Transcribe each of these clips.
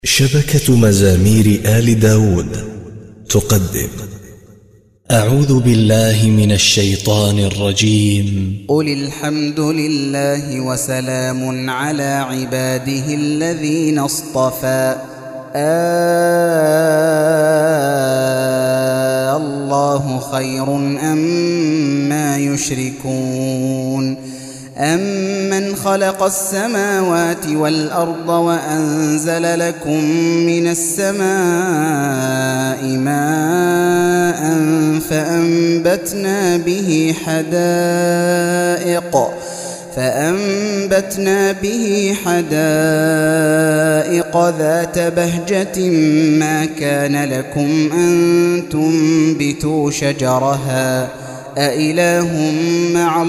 شبكة مزامير آل داود تقدم أعوذ بالله من الشيطان الرجيم. قل الحمد لله وسلام على عباده الذين اصطفى. الله خير أما يشركون. أمن خلق السماوات والأرض وأنزل لكم من السماء ماء فأنبتنا به حدائق ذات بهجة ما كان لكم أن تنبتوا شجرها أإله مع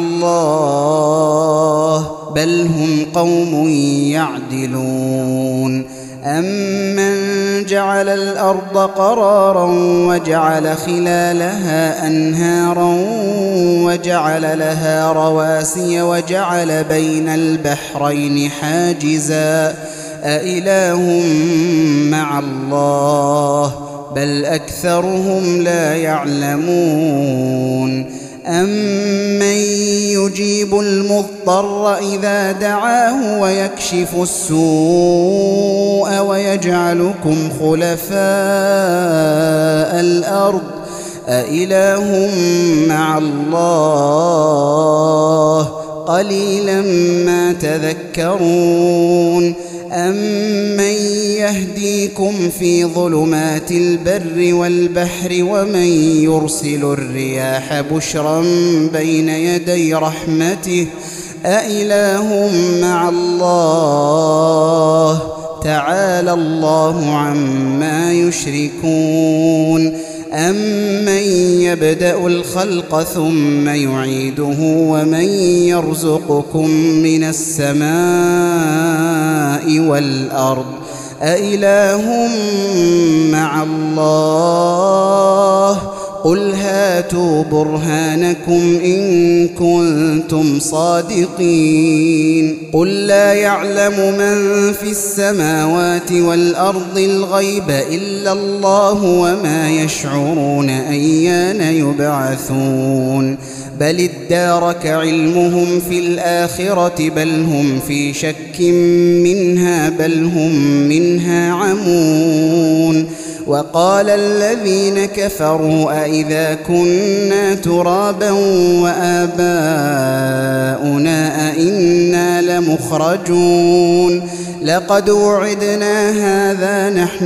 الله بل هم قوم يعدلون. أمن جعل الأرض قرارا وجعل خلالها أنهارا وجعل لها رواسي وجعل بين البحرين حاجزا أإله مع الله بل أكثرهم لا يعلمون. أمن يجيب المضطر إذا دعاه ويكشف السوء ويجعلكم خلفاء الأرض أإله مع الله قليلا ما تذكرون. أمن يهديكم في ظلمات البر والبحر ومن يرسل الرياح بشرا بين يدي رحمته أإله مع الله تعالى الله عما يشركون. أمن يبدأ الخلق ثم يعيده ومن يرزقكم من السماء والأرض أإله مع الله قل هاتوا برهانكم إن كنتم صادقين. قل لا يعلم من في السماوات والأرض الغيب إلا الله وما يشعرون أيان يبعثون. بل ادارك علمهم في الآخرة بل هم في شك منها بل هم منها عمون. وقال الذين كفروا أئذا كنا ترابا وآباؤنا أئنا لمخرجون. لقد وعدنا هذا نحن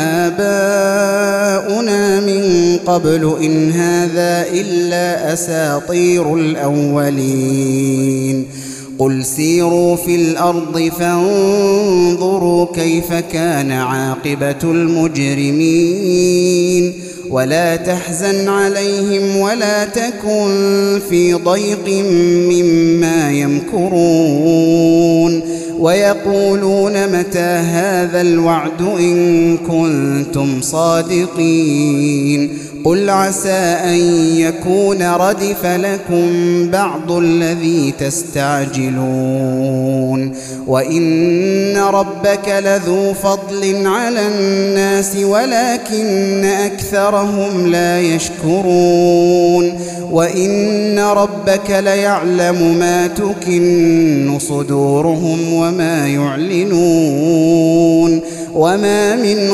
وآباؤنا من قبل إن هذا إلا أساطير الأولين. قل سيروا في الأرض فانظروا كيف كان عاقبة المجرمين. ولا تحزن عليهم ولا تكن في ضيق مما يمكرون. ويقولون متى هذا الوعد إن كنتم صادقين. قل عسى أن يكون ردف لكم بعض الذي تستعجلون. وإن ربك لذو فضل على الناس ولكن أكثرهم لا يشكرون. وإن ربك ليعلم ما تكن صدورهم وما يعلنون. وما من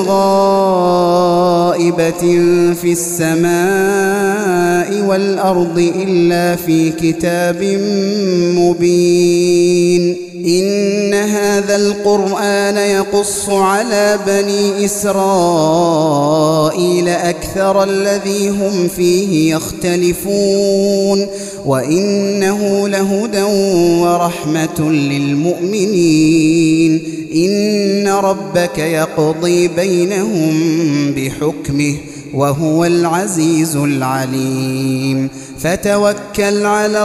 غائبة في السماء والأرض إلا في كتاب مبين. إن هذا القرآن يقص على بني إسرائيل أكثر الذي هم فيه يختلفون. وإنه لهدى ورحمة للمؤمنين. إن ربك يقضي بينهم بحكمه وهو العزيز العليم. فتوكل على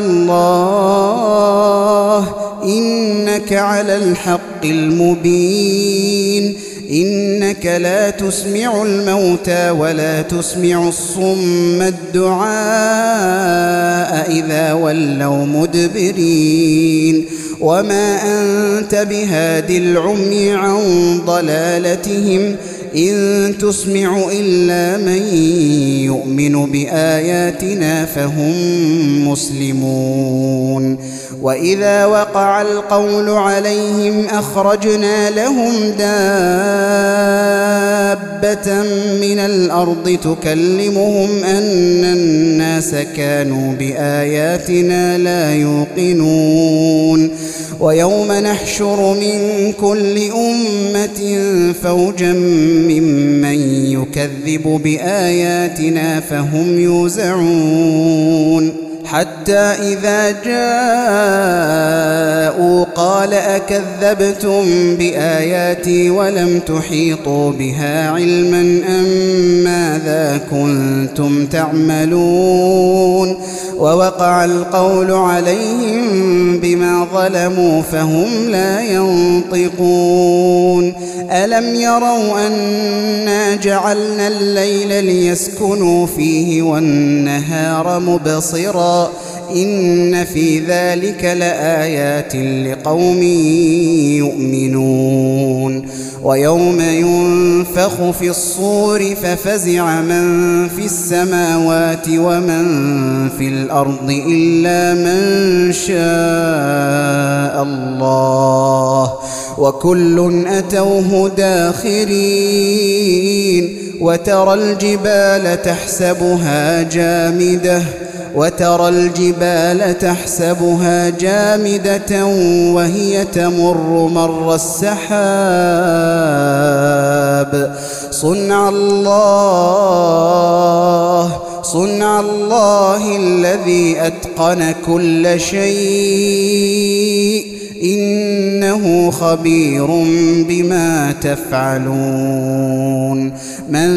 الله إنك على الحق المبين. إنك لا تسمع الموتى ولا تسمع الصم الدعاء إذا ولوا مدبرين. وما أنت بهاد العمي عن ضلالتهم إن تسمع إلا من يؤمن بآياتنا فهم مسلمون وإذا وقع القول عليهم أخرجنا لهم دابة من الأرض تكلمهم أن الناس كانوا بآياتنا لا يوقنون ويوم نحشر من كل أمة فوجا ممن يكذب بآياتنا فهم يوزعون حتى إذا جاءوا قال أكذبتم بآياتي ولم تحيطوا بها علما أم ماذا كنتم تعملون ووقع القول عليهم بما ظلموا فهم لا ينطقون ألم يروا أنا جعلنا الليل ليسكنوا فيه والنهار مبصرا إن في ذلك لآيات لقوم يؤمنون ويوم ينفخ في الصور ففزع من في السماوات ومن في الأرض إلا من شاء الله وكل أتوه داخرين وترى الجبال تحسبها جامدة وهي تمر مر السحاب صنع الله الذي أتقن كل شيء إنه خبير بما تفعلون من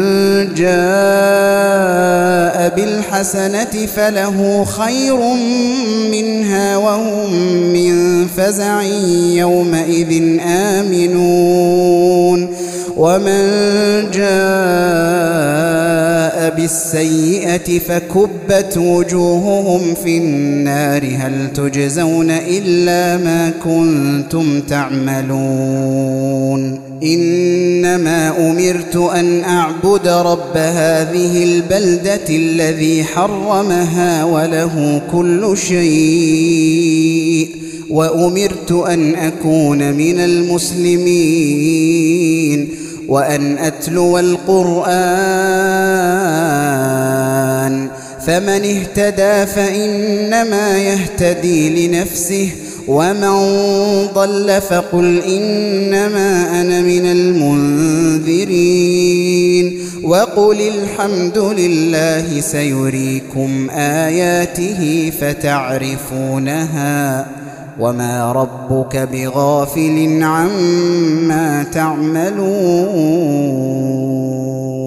جاء بالحسنة فله خير منها وهم من فزع يومئذ آمنون ومن جاء بالسيئة فكبت وجوههم في النار هل تجزون إلا ما كنتم تعملون إنما أمرت أن أعبد رب هذه البلدة الذي حرمها وله كل شيء وأمرت أن أكون من المسلمين وأن أتلو القرآن فمن اهتدى فإنما يهتدي لنفسه ومن ضل فقل إنما أنا من المنذرين وقل الحمد لله سيريكم آياته فتعرفونها وما ربك بغافل عما تعملون